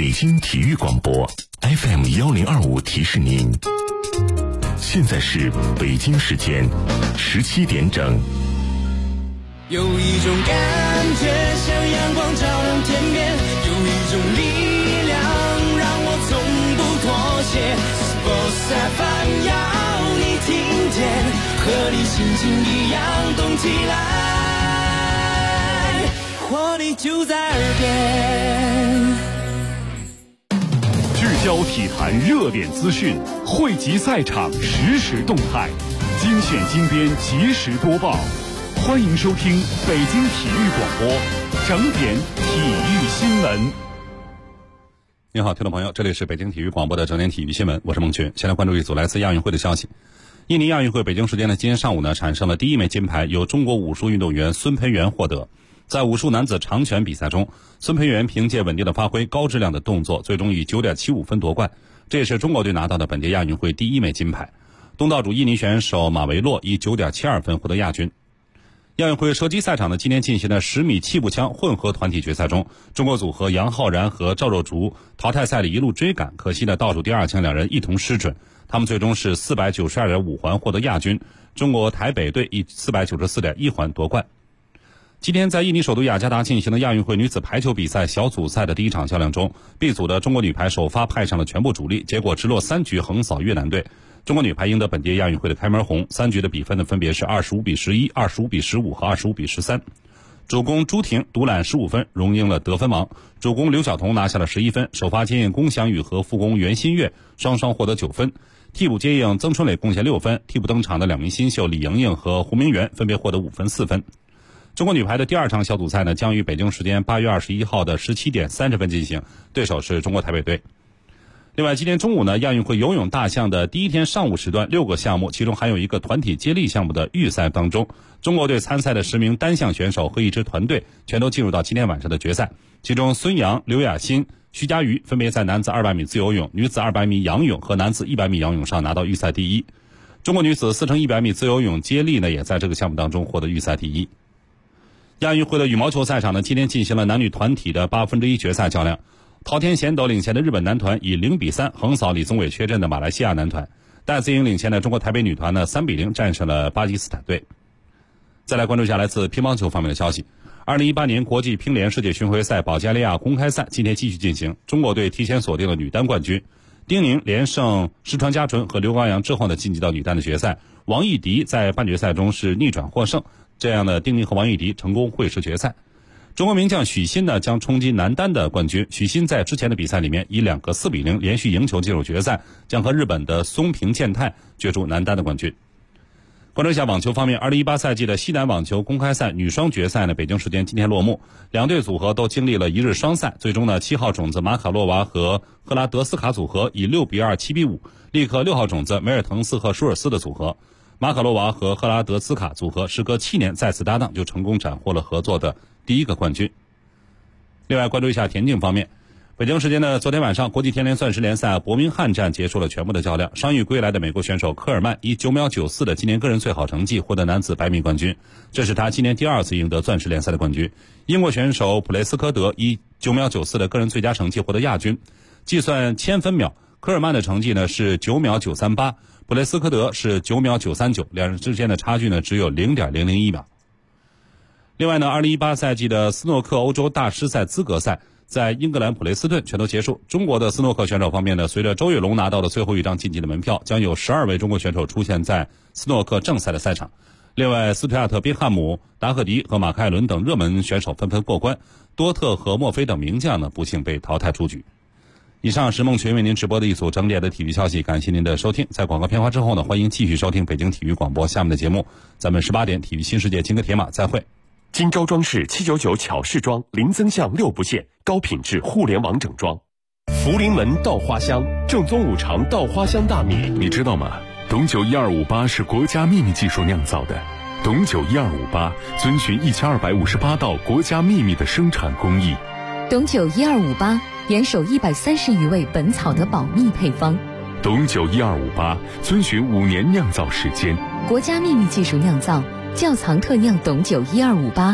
北京体育广播 FM1025提示您，现在是北京时间17点整。 有一种感觉像阳光照亮天边，有一种力量让我从不妥协。Sports FM 要你听见，和你心情一样动起来，活力就在耳边。 聚焦体坛热点资讯，汇集赛场实时动态，精选精编及时播报。欢迎收听北京体育广播整点体育新闻。 你好，听众朋友，这里是北京体育广播的整点体育新闻，我是孟群。先来关注一组来自亚运会的消息。印尼亚运会北京时间的今天上午呢，产生了第一枚金牌，由中国武术运动员孙培元获得。在武术男子长拳比赛中，孙培元凭借稳定的发挥、高质量的动作，最终以 9.75 分夺冠，这也是中国队拿到的本届亚运会第一枚金牌。东道主印尼选手马维洛以 9.72 分获得亚军。亚运会射击赛场呢，今天进行的10米气步枪混合团体决赛中，中国组合杨浩然和赵若竹淘汰赛里一路追赶，可惜呢倒数第二强两人一同失准，他们最终是 492.5 环获得亚军，中国台北队以 494.1 环夺冠。今天在印尼首都雅加达进行的亚运会女子排球比赛小组赛的第一场较量中， B 组的中国女排首发派上了全部主力，结果直落3局横扫越南队。中国女排赢得本届亚运会的开门红，3局的比分呢分别是25-11、25-15和25-13。主攻朱婷独揽15分，荣膺了得分王。主攻刘晓彤拿下了11分，首发接应龚翔宇和副攻袁心玥双双获得9分。替补接应曾春蕾贡献6分，替补登场的2名新秀李盈莹和胡明媛分别获得5分4分。中国女排的第二场小组赛呢，将于北京时间8月21号的17点30分进行，对手是中国台北队。另外，今天中午呢，亚运会游泳大项的第一天上午时段6个项目，其中还有一个团体接力项目的预赛当中，中国队参赛的10名单项选手和一支团队全都进入到今天晚上的决赛。其中孙杨、刘雅欣、徐嘉余分别在男子200米自由泳、女子200米仰泳和男子100米仰泳上拿到预赛第一。中国女子4×100米自由泳接力呢，也在这个项目当中获得预赛第一。亚运会的羽毛球赛场呢，今天进行了男女团体的1/8决赛较量。陶天贤斗领衔的日本男团以0-3横扫李宗伟缺阵的马来西亚男团，戴资颖领衔的中国台北女团呢3-0战胜了巴基斯坦队。再来关注一下来自乒乓球方面的消息。2018年国际乒联世界巡回赛保加利亚公开赛今天继续进行，中国队提前锁定了女单冠军，丁宁连胜石川佳纯和刘高阳之后呢晋级到女单的决赛，王艺迪在半决赛中是逆转获胜，这样的丁宁和王艺迪成功会师决赛。中国名将许昕呢将冲击男单的冠军。许昕在之前的比赛里面以2个4-0连续赢球进入决赛，将和日本的松平健太角逐男单的冠军。关注一下网球方面，2018赛季的西南网球公开赛女双决赛呢，北京时间今天落幕，两队组合都经历了一日双赛，最终呢7号种子马卡洛娃和赫拉德斯卡组合以6-2、7-5力克6号种子梅尔滕斯和舒尔斯的组合。马卡洛娃和赫拉德斯卡组合时隔7年再次搭档，就成功斩获了合作的第一个冠军。另外关注一下田径方面，北京时间的昨天晚上，国际田联钻石联赛伯明翰站结束了全部的较量，伤愈归来的美国选手科尔曼以9秒94的今年个人最好成绩获得男子100米冠军，这是他今年第2次赢得钻石联赛的冠军。英国选手普雷斯科德以9秒94的个人最佳成绩获得亚军。计算千分秒，科尔曼的成绩呢是9秒938，普雷斯科德是9秒939，两人之间的差距呢只有 0.001 秒。另外呢，2018赛季的斯诺克欧洲大师赛资格赛在英格兰普雷斯顿全都结束。中国的斯诺克选手方面呢，随着周跃龙拿到的最后一张晋级的门票，将有12位中国选手出现在斯诺克正赛的赛场。另外，斯图亚特、宾汉姆、达赫迪和马凯伦等热门选手纷纷过关，多特和墨菲等名将呢不幸被淘汰出局。以上是孟群为您直播的一组整点的体育消息，感谢您的收听。在广告片花之后呢，欢迎继续收听北京体育广播下面的节目，咱们18点体育新世界金戈铁马再会。 金招装饰799巧饰装，零增项6不限，高品质互联网整装。福临门稻花香，正宗五常稻花香大米， 你知道吗？董酒1258是国家秘密技术酿造的，董酒1258遵循1258道国家秘密的生产工艺。 董酒1258严守130余味本草的保密配方。 董酒1258遵循5年酿造时间， 国家秘密技术酿造，窖藏特酿董酒1258，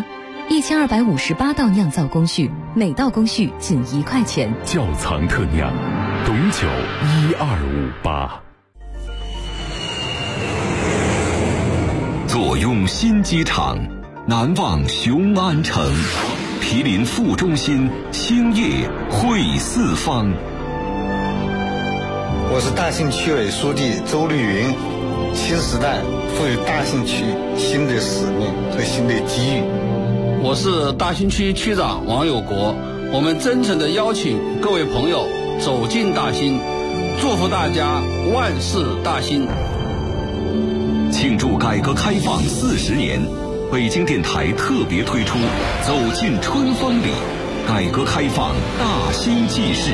，1258道酿造工序，每道工序仅1块钱。 窖藏特酿，董酒1258。 坐拥新机场，难忘雄安城，毗邻副中心，兴业汇四方。 我是大兴区委书记周绿云。新时代赋予大兴区新的使命和新的机遇。 我是大兴区区长王有国，我们真诚地邀请各位朋友走进大兴，祝福大家万事大兴。 庆祝改革开放40年，北京电台特别推出《走进春风里》，改革开放大兴纪事。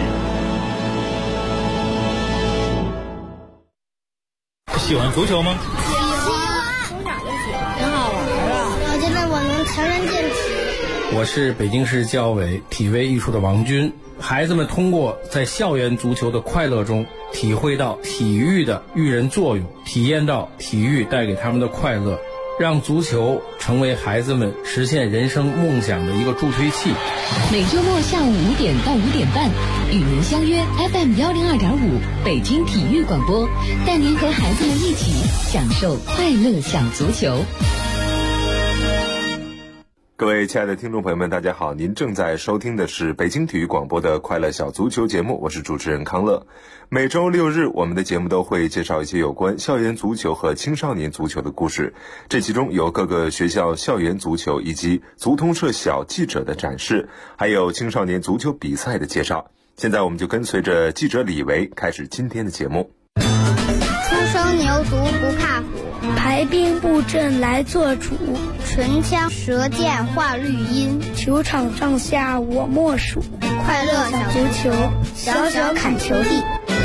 喜欢足球吗？ 喜欢，从小就喜欢，挺好玩啊！我觉得我能强身健体。 我是北京市教委体卫艺术的王军。孩子们通过在校园足球的快乐中，体会到体育的育人作用，体验到体育带给他们的快乐，让足球成为孩子们实现人生梦想的一个助推器。 每周末下午5点到5点半，与您相约 FM102.5北京体育广播，带您和孩子们一起享受快乐小足球。 各位亲爱的听众朋友们，大家好，您正在收听的是北京体育广播的快乐小足球节目，我是主持人康乐。每周6日，我们的节目都会介绍一些有关校园足球和青少年足球的故事，这其中有各个学校校园足球以及足通社小记者的展示，还有青少年足球比赛的介绍。现在我们就跟随着记者李维开始今天的节目。 初生牛犊不怕虎， 排兵布阵来做主， 唇枪舌剑画绿荫， 球场上下我莫属， 快乐小足球，小小砍球地。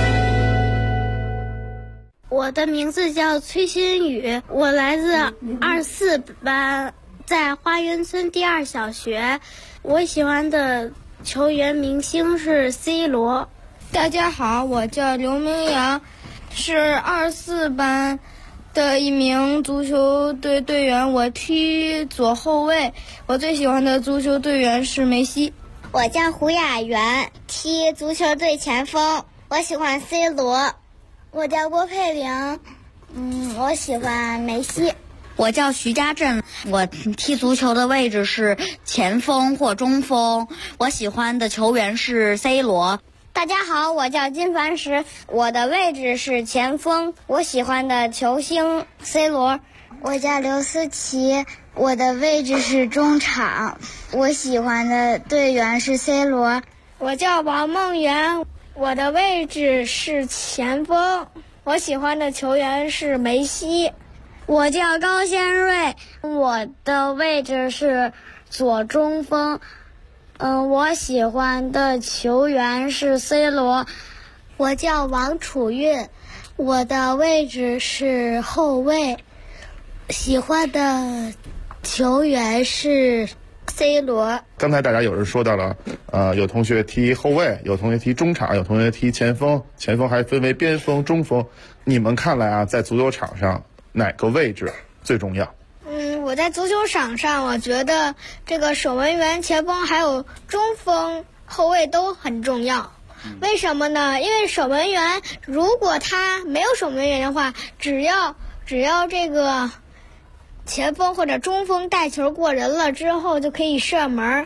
我的名字叫崔新宇，我来自24班，在花园村第2小学。我喜欢的球员明星是 C 罗。 大家好，我叫刘明阳，是24班的一名足球队队员，我踢左后卫。我最喜欢的足球队员是梅西。 我叫胡雅媛，踢足球队前锋，我喜欢 C 罗。 我叫郭佩玲，我喜欢梅西。 我叫徐家振，我踢足球的位置是前锋或中锋，我喜欢的球员是 C 罗。 大家好，我叫金凡石，我的位置是前锋，我喜欢的球星 C 罗。 我叫刘思琪，我的位置是中场，我喜欢的队员是 C 罗。 我叫王梦圆，我的位置是前锋，我喜欢的球员是梅西。 我叫高先瑞，我的位置是左中锋。我喜欢的球员是 C 罗。 我叫王楚运，我的位置是后卫，喜欢的球员是 C 罗。 刚才大家有人说到了，有同学踢后卫，有同学踢中场，有同学踢前锋，前锋还分为边锋、中锋。你们看来啊，在足球场上哪个位置最重要？ 我在足球场上，我觉得这个守门员、前锋还有中锋、后卫都很重要。为什么呢？因为守门员如果他没有守门员的话，只要这个前锋或者中锋带球过人了之后就可以射门。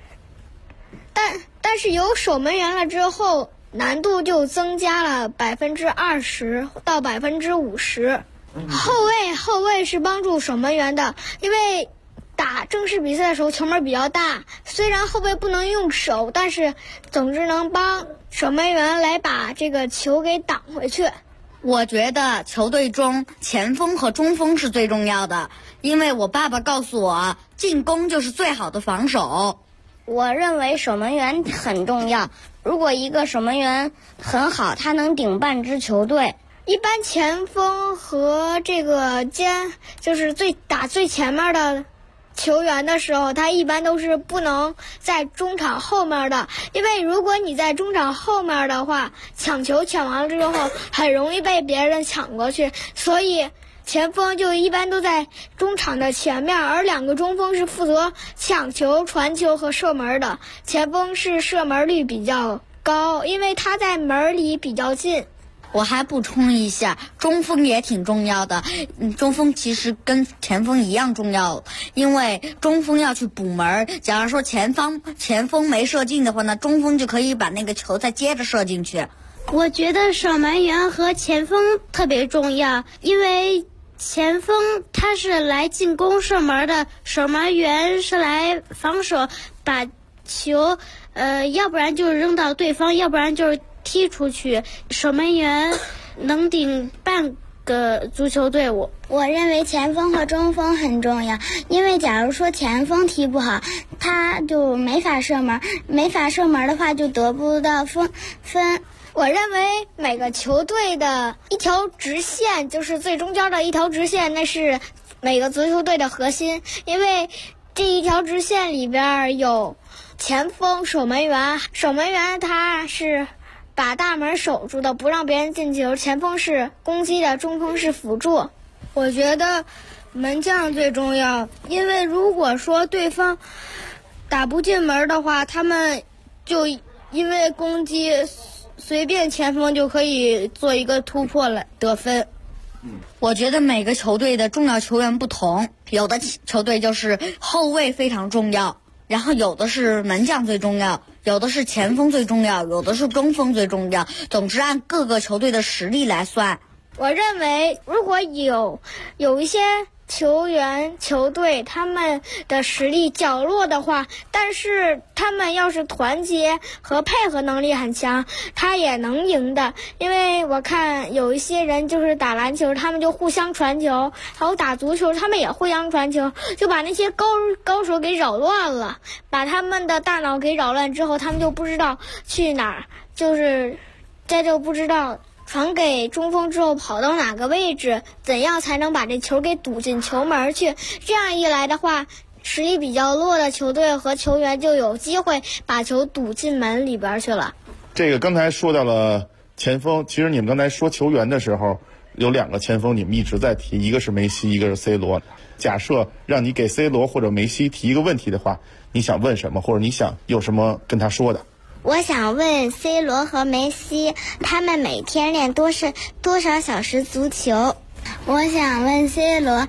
但是有守门员了之后，难度就增加了20%到50%。后卫是帮助守门员的，因为打正式比赛的时候球门比较大，虽然后卫不能用手，但是总之能帮守门员来把这个球给挡回去。 我觉得球队中前锋和中锋是最重要的，因为我爸爸告诉我，进攻就是最好的防守。 我认为守门员很重要，如果一个守门员很好，他能顶半支球队。 一般前锋和这个就是打最前面的球员的时候，他一般都是不能在中场后面的，因为如果你在中场后面的话，抢球抢完了之后很容易被别人抢过去，所以前锋就一般都在中场的前面，而2个中锋是负责抢球、传球和射门的。前锋是射门率比较高，因为他在门里比较近。 我还补充一下，中锋也挺重要的。中锋其实跟前锋一样重要，因为中锋要去补门。假如说前锋没射进的话呢，中锋就可以把那个球再接着射进去。 我觉得守门员和前锋特别重要，因为前锋他是来进攻射门的，守门员是来防守，把球要不然就是扔到对方，要不然就是踢出去。守门员能顶半个足球队伍。 我认为前锋和中锋很重要，因为假如说前锋踢不好，他就没法射门，没法射门的话就得不到分。 我认为每个球队的一条直线，就是最中间的一条直线，那是每个足球队的核心，因为这一条直线里边有前锋、守门员。守门员他是把大门守住的，不让别人进球。前锋是攻击的，中锋是辅助。我觉得门将最重要，因为如果说对方打不进门的话，他们就因为攻击随便前锋就可以做一个突破来得分。 我觉得每个球队的重要球员不同，有的球队就是后卫非常重要，然后有的是门将最重要，有的是前锋最重要，有的是中锋最重要。总之按各个球队的实力来算。 我认为如果有一些球队他们的实力较弱的话，但是他们要是团结和配合能力很强，他也能赢的。因为我看有一些人就是打篮球，他们就互相传球，还有打足球他们也互相传球，就把那些高手给扰乱了，把他们的大脑给扰乱之后，他们就不知道去哪儿，就是这就不知道传给中锋之后跑到哪个位置，怎样才能把这球给堵进球门去。这样一来的话，实力比较弱的球队和球员就有机会把球堵进门里边去了。 这个刚才说到了前锋，其实你们刚才说球员的时候，有2个前锋你们一直在提，一个是梅西，一个是 C 罗。假设让你给 C 罗或者梅西提一个问题的话，你想问什么，或者你想有什么跟他说的？ 我想问 C 罗和梅西，他们每天练多少小时足球？我想问 C 罗，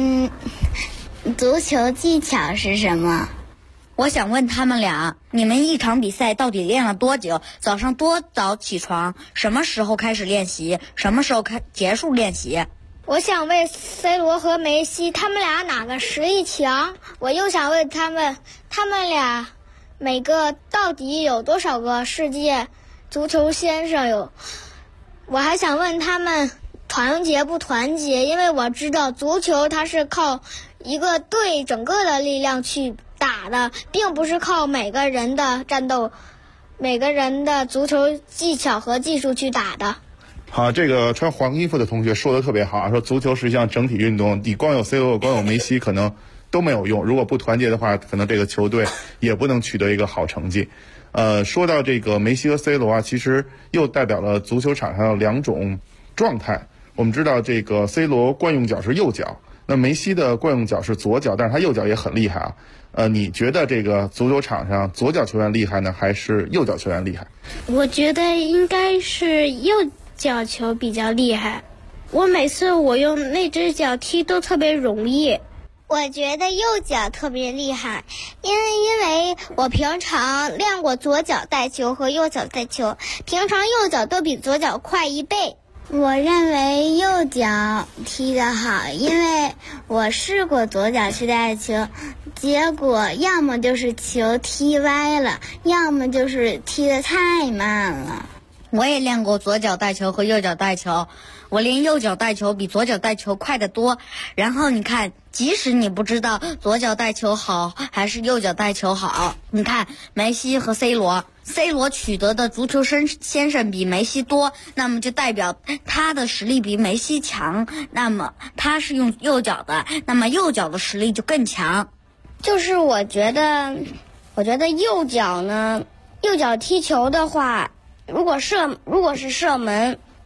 足球技巧是什么？ 我想问他们俩，你们一场比赛到底练了多久？早上多早起床？什么时候开始练习？什么时候结束练习？ 我想问 C 罗和梅西，他们俩哪个实力强？我又想问他们俩每个到底有多少个世界足球先生？我还想问他们团结不团结，因为我知道足球它是靠一个队整个的力量去打的，并不是靠每个人的战斗、每个人的足球技巧和技术去打的。 好，这个穿黄衣服的同学说的特别好，说足球是一项整体运动，你光有 C 罗光有梅西可能都没有用，如果不团结的话，可能这个球队也不能取得一个好成绩。说到这个梅西和 C 罗啊，其实又代表了足球场上2种状态。我们知道这个 C 罗惯用脚是右脚，那梅西的惯用脚是左脚，但是他右脚也很厉害啊。你觉得这个足球场上左脚球员厉害呢，还是右脚球员厉害？ 我觉得应该是右脚球比较厉害，我每次我用那只脚踢都特别容易。 我觉得右脚特别厉害，因为我平常练过左脚带球和右脚带球，平常右脚都比左脚快1倍。我认为右脚踢得好，因为我试过左脚去带球，结果要么就是球踢歪了，要么就是踢得太慢了。 我也练过左脚带球和右脚带球，我练右脚带球比左脚带球快得多。然后你看，即使你不知道左脚带球好还是右脚带球好，你看梅西和 C 罗取得的足球先生比梅西多，那么就代表他的实力比梅西强，那么他是用右脚的，那么右脚的实力就更强。 就是我觉得右脚踢球的话，如果是射门，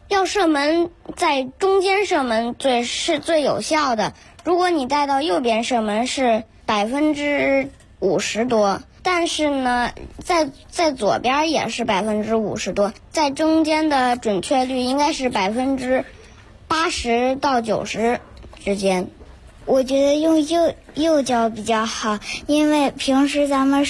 要射门在中间射门是最有效的。如果你带到右边射门是50%多，但是呢，在左边也是50%多，在中间的准确率应该是80%到90%之间。 我觉得用右脚比较好，因为平时咱们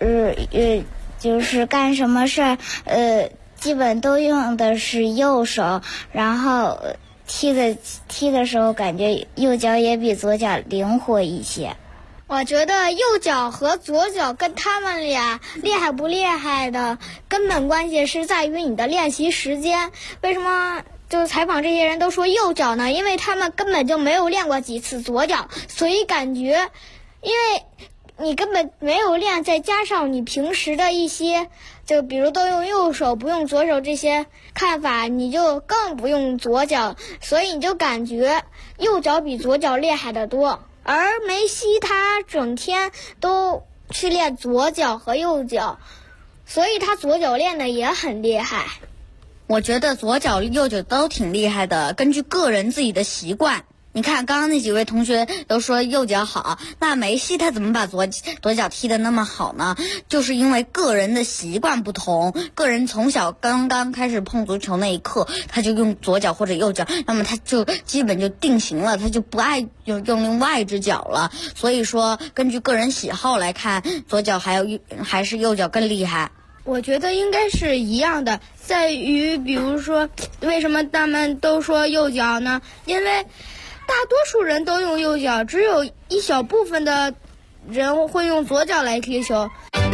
就是干什么事儿，基本都用的是右手，然后踢的时候感觉右脚也比左脚灵活一些。 我觉得右脚和左脚跟他们俩厉害不厉害的根本关系是在于你的练习时间。为什么就是采访这些人都说右脚呢？因为他们根本就没有练过几次左脚，所以感觉因为你根本没有练，再加上你平时的一些就比如都用右手不用左手这些看法，你就更不用左脚，所以你就感觉右脚比左脚厉害得多。而梅西他整天都去练左脚和右脚，所以他左脚练的也很厉害。 我觉得左脚右脚都挺厉害的，根据个人自己的习惯。你看刚刚那几位同学都说右脚好，那梅西他怎么把左脚踢得那么好呢？就是因为个人的习惯不同，个人从小刚刚开始碰足球那一刻，他就用左脚或者右脚，那么他就基本就定型了，他就不爱用另外一只脚了。所以说根据个人喜好来看，左脚还是右脚更厉害。 我觉得应该是一样的，在于比如说为什么他们都说右脚呢？因为大多数人都用右脚，只有一小部分的人会用左脚来踢球。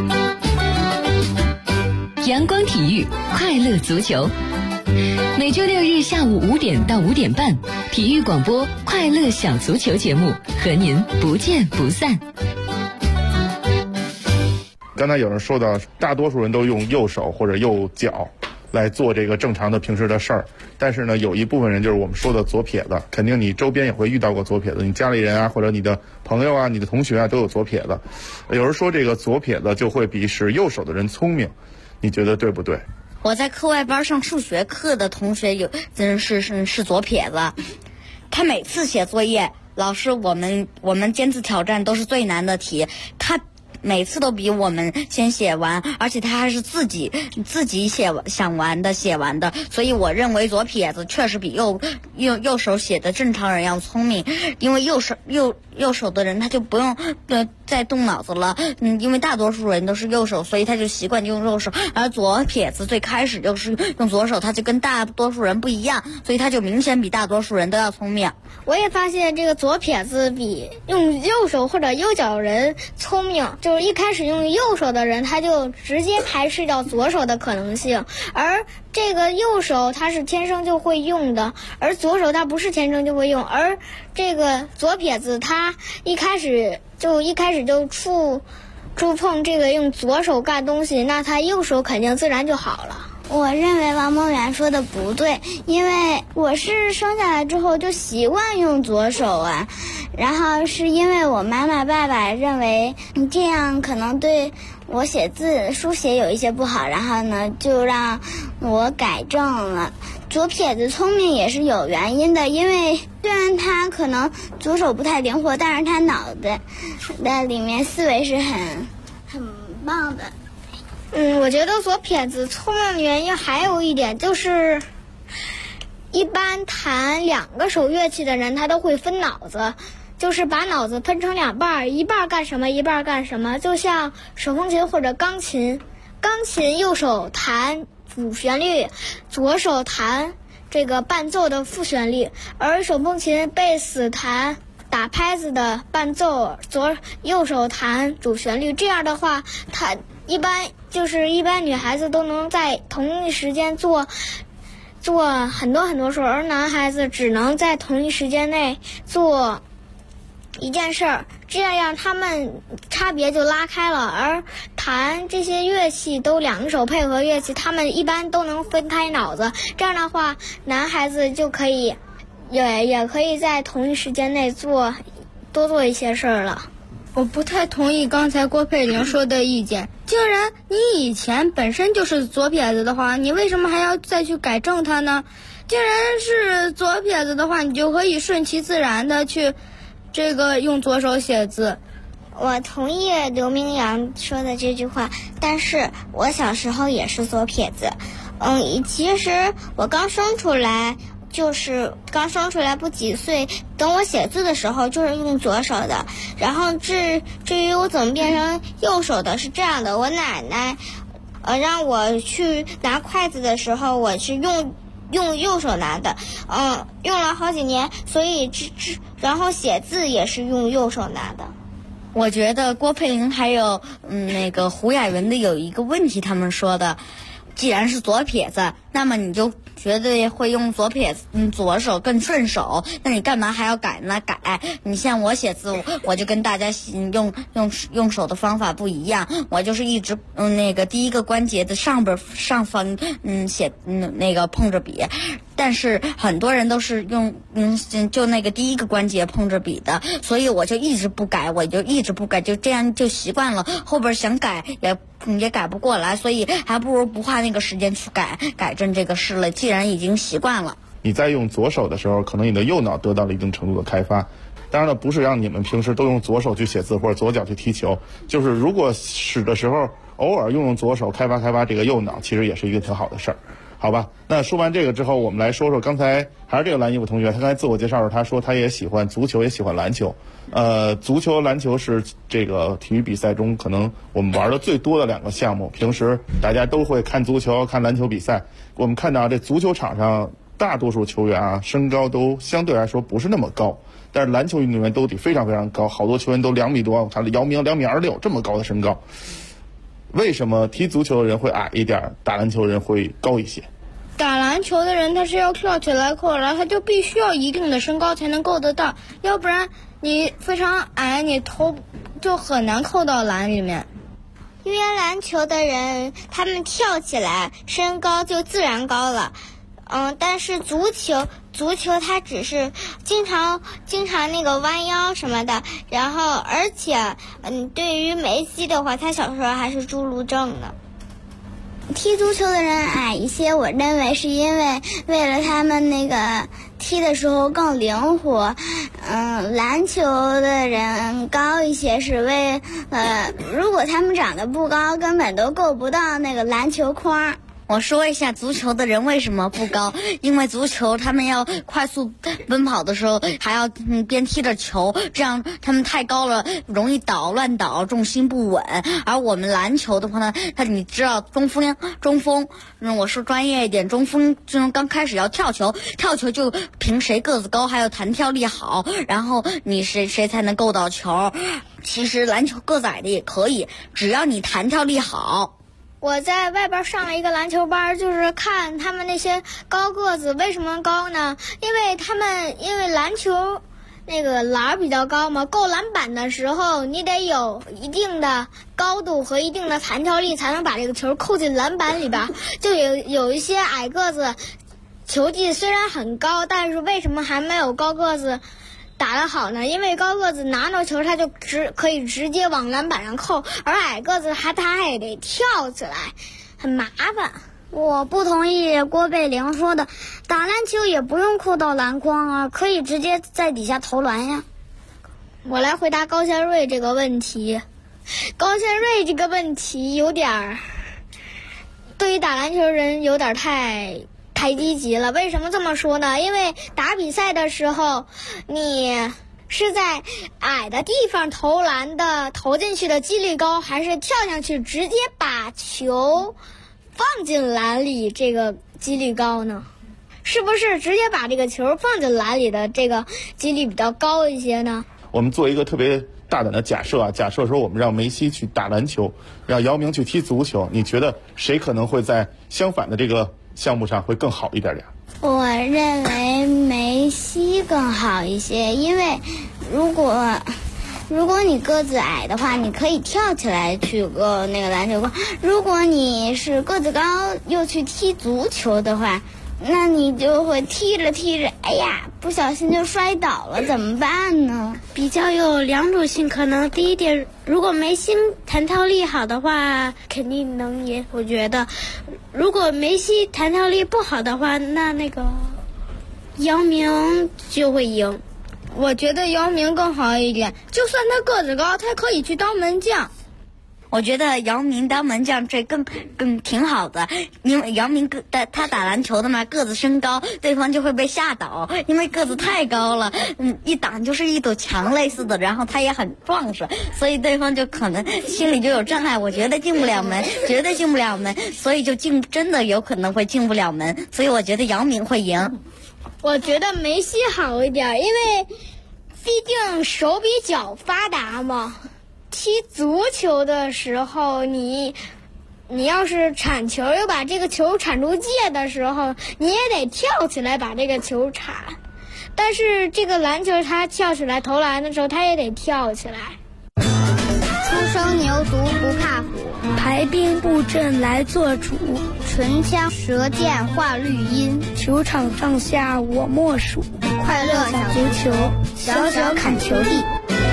阳光体育，快乐足球。每周六日下午5点到5点半，体育广播快乐小足球节目和您不见不散。 刚才有人说到，大多数人都用右手或者右脚来做这个正常的平时的事儿，但是呢，有一部分人就是我们说的左撇子，肯定你周边也会遇到过左撇子，你家里人啊，或者你的朋友啊，你的同学啊，都有左撇子。有人说这个左撇子就会比使右手的人聪明，你觉得对不对？ 我在课外班上数学课的同学是左撇子，他每次写作业，老师我们尖字挑战都是最难的题，他每次都比我们先写完，而且他还是自己写完的，所以我认为左撇子确实比右手写的正常人要聪明，因为右手的人他就不用再动脑子了，因为大多数人都是右手，所以他就习惯用右手，而左撇子最开始就是用左手，他就跟大多数人不一样，所以他就明显比大多数人都要聪明。 我也发现这个左撇子比用右手或者右脚人聪明，就是一开始用右手的人他就直接排斥掉左手的可能性，而这个右手他是天生就会用的，而左手他不是天生就会用，而这个左撇子他一开始就触碰这个用左手干东西，那他右手肯定自然就好了。 我认为王梦圆说的不对，因为我是生下来之后就习惯用左手啊，然后是因为我妈妈爸爸认为这样可能对我写字书写有一些不好，然后呢就让我改正了。左撇子聪明也是有原因的，因为虽然他可能左手不太灵活，但是他脑袋的里面思维是很棒的。 我觉得左撇子聪明的原因还有一点就是，一般弹2个手乐器的人他都会分脑子，就是把脑子分成2半，一半干什么一半干什么，就像手风琴或者钢琴，右手弹主旋律，左手弹这个伴奏的副旋律，而手风琴贝斯弹打拍子的伴奏，右手弹主旋律，这样的话他一般女孩子都能在同一时间做很多事，而男孩子只能在同一时间内做一件事儿，这样他们差别就拉开了。而弹这些乐器都2个手配合乐器，他们一般都能分开脑子，这样的话男孩子就可以也可以在同一时间内多做一些事儿了。 我不太同意刚才郭佩玲说的意见，既然你以前本身就是左撇子的话，你为什么还要再去改正它呢？ 既然是左撇子的话，你就可以顺其自然的去用左手写字。 我同意刘明阳说的这句话，但是我小时候也是左撇子。其实我刚生出来不几岁，等我写字的时候就是用左手的。然后至于我怎么变成右手的，是这样的，我奶奶让我去拿筷子的时候，我是用右手拿的，用了好几年，所以然后写字也是用右手拿的。 我觉得郭佩玲还有胡雅文的有一个问题，他们说的，既然是左撇子，那么你就绝对会用左手更顺手，那你干嘛还要改呢？你像我写字，我就跟大家用手的方法不一样，我就是一直第一个关节的上方写碰着笔，但是很多人都是就第一个关节碰着笔的，所以我就一直不改，就这样就习惯了，后边想改也改不过来，所以还不如不花那个时间去改正这个事了，既然已经习惯了。 你在用左手的时候，可能你的右脑得到了一定程度的开发。当然了，不是让你们平时都用左手去写字或者左脚去踢球，就是如果使的时候偶尔用左手开发这个右脑，其实也是一个挺好的事儿。好吧，那说完这个之后，我们来说说刚才还是这个蓝衣服同学，他刚才自我介绍的时候，他说他也喜欢足球，也喜欢篮球。足球、篮球是这个体育比赛中可能我们玩的最多的两个项目。平时大家都会看足球、看篮球比赛。我们看到这足球场上大多数球员身高都相对来说不是那么高，但是篮球运动员都得非常非常高，好多球员都2米多，我看姚明2.26米这么高的身高。为什么踢足球的人会矮一点，打篮球的人会高一些？ 打篮球的人他是要跳起来扣，然后他就必须要一定的身高才能够得到，要不然你非常矮，你头就很难扣到篮里面。 因为篮球的人他们跳起来身高就自然高了，但是足球它只是经常弯腰什么的，然后而且对于梅西的话，他小时候还是侏儒症呢。 踢足球的人矮一些，我认为是因为为了他们踢的时候更灵活。篮球的人高一些是如果他们长得不高，根本都够不到那个篮球框。 我说一下足球的人为什么不高，因为足球他们要快速奔跑的时候还要边踢着球，这样他们太高了容易乱倒，重心不稳。而我们篮球的话呢，你知道中锋，我说专业一点，中锋刚开始要跳球就凭谁个子高还有弹跳力好，然后你谁才能够到球。其实篮球个子矮的也可以，只要你弹跳力好。 我在外边上了一个篮球班，就是看他们那些高个子为什么高呢？因为篮球那个篮比较高嘛，够篮板的时候你得有一定的高度和一定的弹跳力，才能把这个球扣进篮板里边。就有一些矮个子，球技虽然很高，但是为什么还没有高个子打得好呢？因为高个子拿到球他就可以直接往篮板上扣，而矮个子他还得跳起来，很麻烦。 我不同意郭贝玲说的，打篮球也不用扣到篮筐啊，可以直接在底下投篮呀。 我来回答高先瑞这个问题。高先瑞这个问题对于打篮球人有点太积极了。为什么这么说呢？因为打比赛的时候，你是在矮的地方投篮的，投进去的几率高，还是跳下去直接把球放进篮里这个几率高呢？是不是直接把这个球放进篮里的这个几率比较高一些呢？ 我们做一个特别大胆的假设假设说我们让梅西去打篮球，让姚明去踢足球，你觉得谁可能会在相反的这个项目上会更好一点点？ 我认为梅西更好一些，因为如果你个子矮的话，你可以跳起来去个那个篮球框；如果你是个子高又去踢足球的话，那你就会踢着，哎呀，不小心就摔倒了，怎么办呢？ 比较有两种性可能。第一点，如果梅西弹跳力好的话，肯定能赢。我觉得，如果梅西弹跳力不好的话，那个姚明就会赢。 我觉得姚明更好一点，就算他个子高，他可以去当门将。 我觉得姚明当门将这更挺好的，因为姚明他打篮球的嘛，个子身高，对方就会被吓倒，因为个子太高了，一挡就是一堵墙类似的，然后他也很壮实，所以对方就可能心里就有障碍，我觉得进不了门，绝对进不了门，所以就真的有可能会进不了门，所以我觉得姚明会赢。 我觉得梅西好一点，因为毕竟手比脚发达嘛。踢足球的时候，你要是铲球又把这个球铲出界的时候，你也得跳起来把这个球铲。但是这个篮球他跳起来投篮的时候，他也得跳起来。 初生牛犊不怕虎， 排兵布阵来做主， 唇枪舌剑画绿荫， 球场上下我莫属。 快乐小足球，小小砍球地。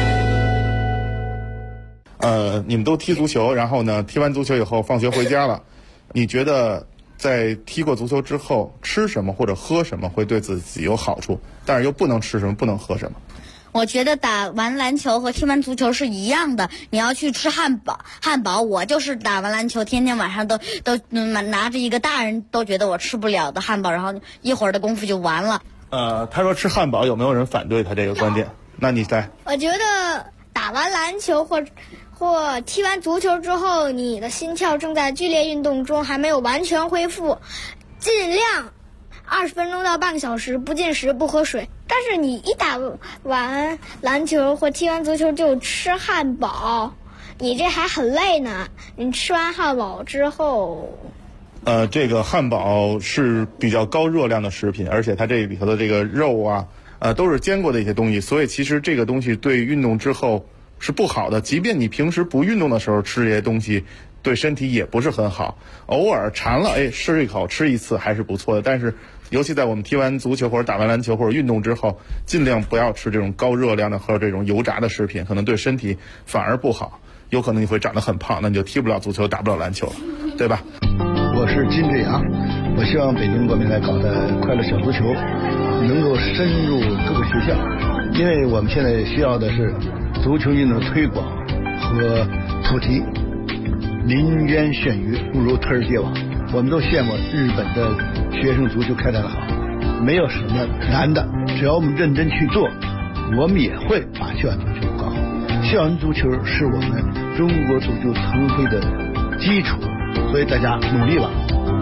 你们都踢足球，然后呢，踢完足球以后放学回家了，你觉得在踢过足球之后吃什么或者喝什么会对自己有好处，但是又不能吃什么不能喝什么？ 我觉得打完篮球和踢完足球是一样的，你要去吃汉堡我就是打完篮球天天晚上都拿着一个大人都觉得我吃不了的汉堡，然后一会儿的功夫就完了。 他说吃汉堡，有没有人反对他这个观点？那你猜？ 我觉得打完篮球或踢完足球之后，你的心跳正在剧烈运动中，还没有完全恢复，尽量20分钟到半个小时不进食不喝水。但是你一打完篮球或踢完足球就吃汉堡，你这还很累呢。你吃完汉堡之后， 这个汉堡是比较高热量的食品，而且它这里头的这个肉啊，都是煎过的一些东西，所以其实这个东西对运动之后是不好的。即便你平时不运动的时候吃这些东西，对身体也不是很好。偶尔馋了，吃一口吃一次还是不错的。但是尤其在我们踢完足球或者打完篮球或者运动之后，尽量不要吃这种高热量的和这种油炸的食品，可能对身体反而不好，有可能你会长得很胖，那你就踢不了足球打不了篮球了，对吧？ 我是金志阳，我希望北京国民来搞的快乐小足球能够深入各个学校，因为我们现在需要的是足球运动推广和普及。林渊炫鱼不如特尔结网，我们都羡慕日本的学生足球开展的好，没有什么难的，只要我们认真去做，我们也会把校园足球搞好。校园足球是我们中国足球腾飞的基础，所以大家努力吧。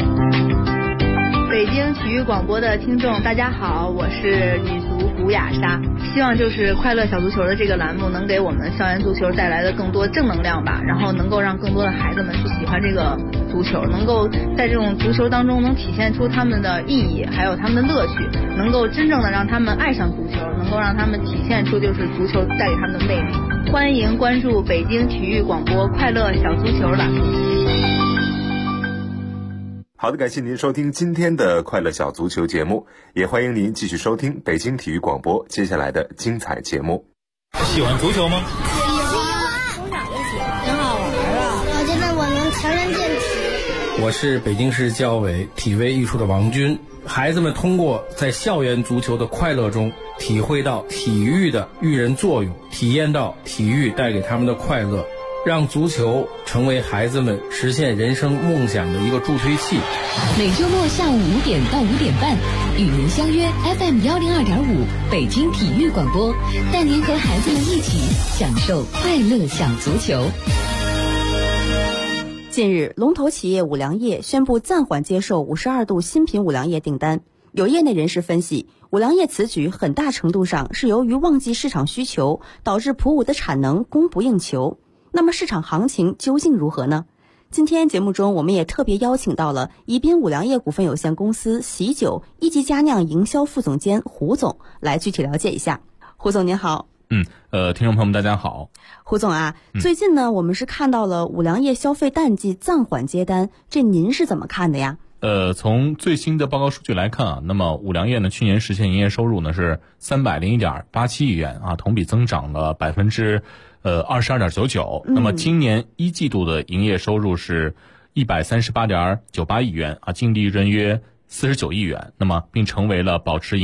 北京体育广播的听众大家好，我是女足古雅莎，希望就是快乐小足球的这个栏目能给我们校园足球带来的更多正能量吧，然后能够让更多的孩子们去喜欢这个足球，能够在这种足球当中能体现出他们的意义还有他们的乐趣，能够真正的让他们爱上足球，能够让他们体现出就是足球带给他们的魅力。欢迎关注北京体育广播快乐小足球栏目。 好的，感谢您收听今天的快乐小足球节目，也欢迎您继续收听北京体育广播接下来的精彩节目。 喜欢足球吗？ 喜欢， 挺好玩啊！ 我觉得我能强身健体。 我是北京市教委体卫艺术的王军。孩子们通过在校园足球的快乐中，体会到体育的育人作用，体验到体育带给他们的快乐，让足球成为孩子们实现人生梦想的一个助推器。 每周末下午5点到5点半，与您相约 FM 102.5北京体育广播，带您和孩子们一起享受快乐小足球。 近日，龙头企业五粮液宣布暂缓接受52度新品五粮液订单。有业内人士分析，五粮液此举很大程度上是由于旺季市场需求，导致普五的产能供不应求。那么市场行情究竟如何呢？今天节目中我们也特别邀请到了宜宾五粮液股份有限公司喜酒一级佳酿营销副总监胡总来具体了解一下。胡总您好。 听众朋友们大家好。 胡总啊，最近呢我们是看到了五粮液消费淡季暂缓接单，这您是怎么看的呀？ 从最新的报告数据来看啊，那么五粮液呢去年实现营业收入呢是301.87亿元啊，同比增长了22.99%。那么今年一季度的营业收入是138.98亿元啊，净利润约49亿元，那么并成为了保持